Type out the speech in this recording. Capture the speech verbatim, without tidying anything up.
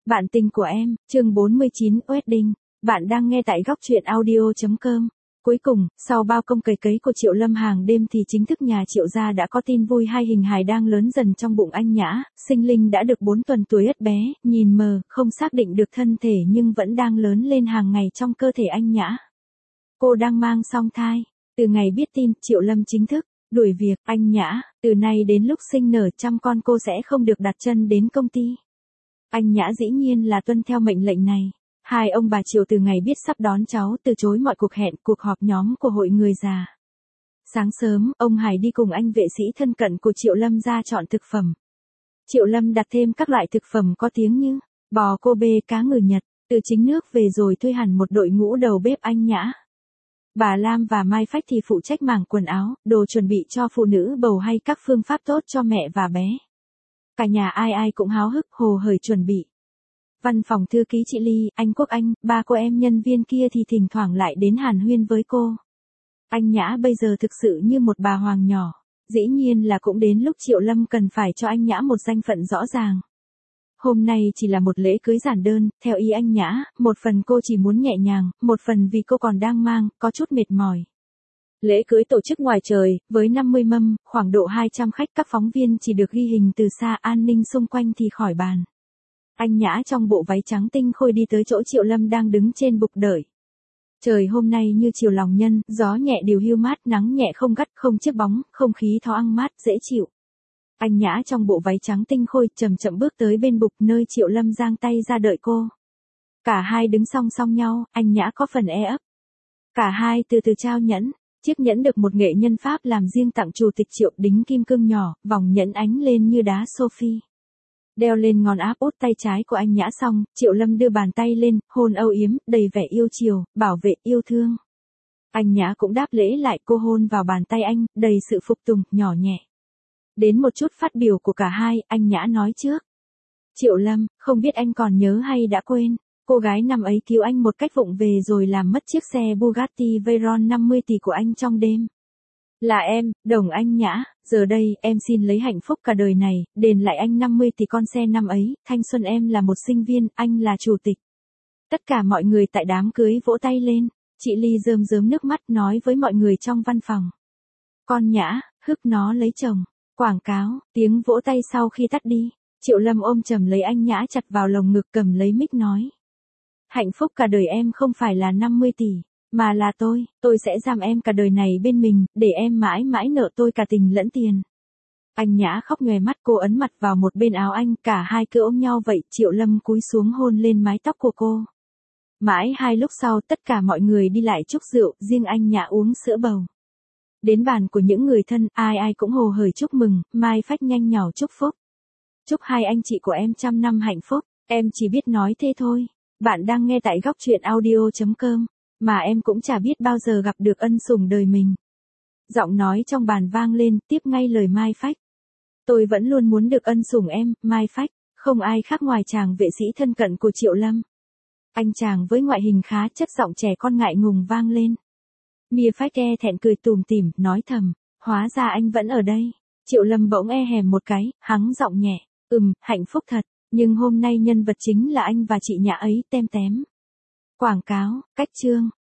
Bạn tình của em, chương bốn mươi chín Wedding. Bạn đang nghe tại góc truyện audio chấm com. Cuối cùng, sau bao công cày cấy của Triệu Lâm hàng đêm thì chính thức nhà Triệu gia đã có tin vui, hai hình hài đang lớn dần trong bụng anh Nhã. Sinh linh đã được bốn tuần tuổi ất bé, nhìn mờ, không xác định được thân thể nhưng vẫn đang lớn lên hàng ngày trong cơ thể anh Nhã. Cô đang mang song thai. Từ ngày biết tin, Triệu Lâm chính thức đuổi việc. Anh Nhã, từ nay đến lúc sinh nở trăm con cô sẽ không được đặt chân đến công ty. Anh Nhã dĩ nhiên là tuân theo mệnh lệnh này. Hai ông bà Triệu từ ngày biết sắp đón cháu từ chối mọi cuộc hẹn, cuộc họp nhóm của hội người già. Sáng sớm, ông Hải đi cùng anh vệ sĩ thân cận của Triệu Lâm ra chọn thực phẩm. Triệu Lâm đặt thêm các loại thực phẩm có tiếng như bò Kobe, cá ngừ Nhật, từ chính nước về rồi thuê hẳn một đội ngũ đầu bếp anh Nhã. Bà Lam và Mai Phách thì phụ trách mảng quần áo, đồ chuẩn bị cho phụ nữ bầu hay các phương pháp tốt cho mẹ và bé. Cả nhà ai ai cũng háo hức, hồ hởi chuẩn bị. Văn phòng thư ký chị Ly, anh Quốc Anh, ba cô em nhân viên kia thì thỉnh thoảng lại đến hàn huyên với cô. Anh Nhã bây giờ thực sự như một bà hoàng nhỏ. Dĩ nhiên là cũng đến lúc Triệu Lâm cần phải cho anh Nhã một danh phận rõ ràng. Hôm nay chỉ là một lễ cưới giản đơn, theo ý anh Nhã, một phần cô chỉ muốn nhẹ nhàng, một phần vì cô còn đang mang, có chút mệt mỏi. Lễ cưới tổ chức ngoài trời, với năm mươi mâm, khoảng độ hai trăm khách, các phóng viên chỉ được ghi hình từ xa, an ninh xung quanh thì khỏi bàn. Anh Nhã trong bộ váy trắng tinh khôi đi tới chỗ Triệu Lâm đang đứng trên bục đợi. Trời hôm nay như chiều lòng nhân, gió nhẹ điều hiu mát, nắng nhẹ không gắt, không chiếc bóng, không khí thoáng mát, dễ chịu. Anh Nhã trong bộ váy trắng tinh khôi chậm chậm bước tới bên bục nơi Triệu Lâm giang tay ra đợi cô. Cả hai đứng song song nhau, anh Nhã có phần e ấp. Cả hai từ từ trao nhẫn. Chiếc nhẫn được một nghệ nhân Pháp làm riêng tặng chủ tịch Triệu, đính kim cương nhỏ, vòng nhẫn ánh lên như đá Sophie. Đeo lên ngón áp út tay trái của anh Nhã xong, Triệu Lâm đưa bàn tay lên, hôn âu yếm, đầy vẻ yêu chiều, bảo vệ, yêu thương. Anh Nhã cũng đáp lễ lại, cô hôn vào bàn tay anh, đầy sự phục tùng, nhỏ nhẹ. Đến một chút phát biểu của cả hai, anh Nhã nói trước. Triệu Lâm, không biết anh còn nhớ hay đã quên, cô gái năm ấy cứu anh một cách vụng về rồi làm mất chiếc xe Bugatti Veyron năm mươi tỷ của anh trong đêm. Là em, Đồng anh Nhã, giờ đây, em xin lấy hạnh phúc cả đời này, đền lại anh năm mươi tỷ con xe năm ấy, thanh xuân em là một sinh viên, anh là chủ tịch. Tất cả mọi người tại đám cưới vỗ tay lên, chị Ly rơm rớm nước mắt nói với mọi người trong văn phòng. Con Nhã, hức nó lấy chồng, quảng cáo, tiếng vỗ tay sau khi tắt đi, Triệu Lâm ôm chầm lấy anh Nhã chặt vào lồng ngực, cầm lấy mic nói. Hạnh phúc cả đời em không phải là năm mươi tỷ. Mà là tôi, tôi sẽ giam em cả đời này bên mình, để em mãi mãi nợ tôi cả tình lẫn tiền. Anh Nhã khóc nhòe mắt, cô ấn mặt vào một bên áo anh, cả hai cứ ôm nhau vậy, Triệu Lâm cúi xuống hôn lên mái tóc của cô. Mãi hai lúc sau tất cả mọi người đi lại chúc rượu, riêng anh Nhã uống sữa bầu. Đến bàn của những người thân, ai ai cũng hồ hởi chúc mừng, Mai Phách nhanh nhỏ chúc phúc. Chúc hai anh chị của em trăm năm hạnh phúc, em chỉ biết nói thế thôi. Bạn đang nghe tại góc truyện audio chấm com. Mà em cũng chả biết bao giờ gặp được ân sủng đời mình. Giọng nói trong bàn vang lên, tiếp ngay lời Mai Phách. Tôi vẫn luôn muốn được ân sủng em, Mai Phách, không ai khác ngoài chàng vệ sĩ thân cận của Triệu Lâm. Anh chàng với ngoại hình khá chất, giọng trẻ con ngại ngùng vang lên. Mia Phách e thẹn cười tủm tỉm, nói thầm, hóa ra anh vẫn ở đây. Triệu Lâm bỗng e hèm một cái, hắng giọng nhẹ, ừm, hạnh phúc thật, nhưng hôm nay nhân vật chính là anh và chị Nhã ấy, tem tém. Quảng cáo, cách chương.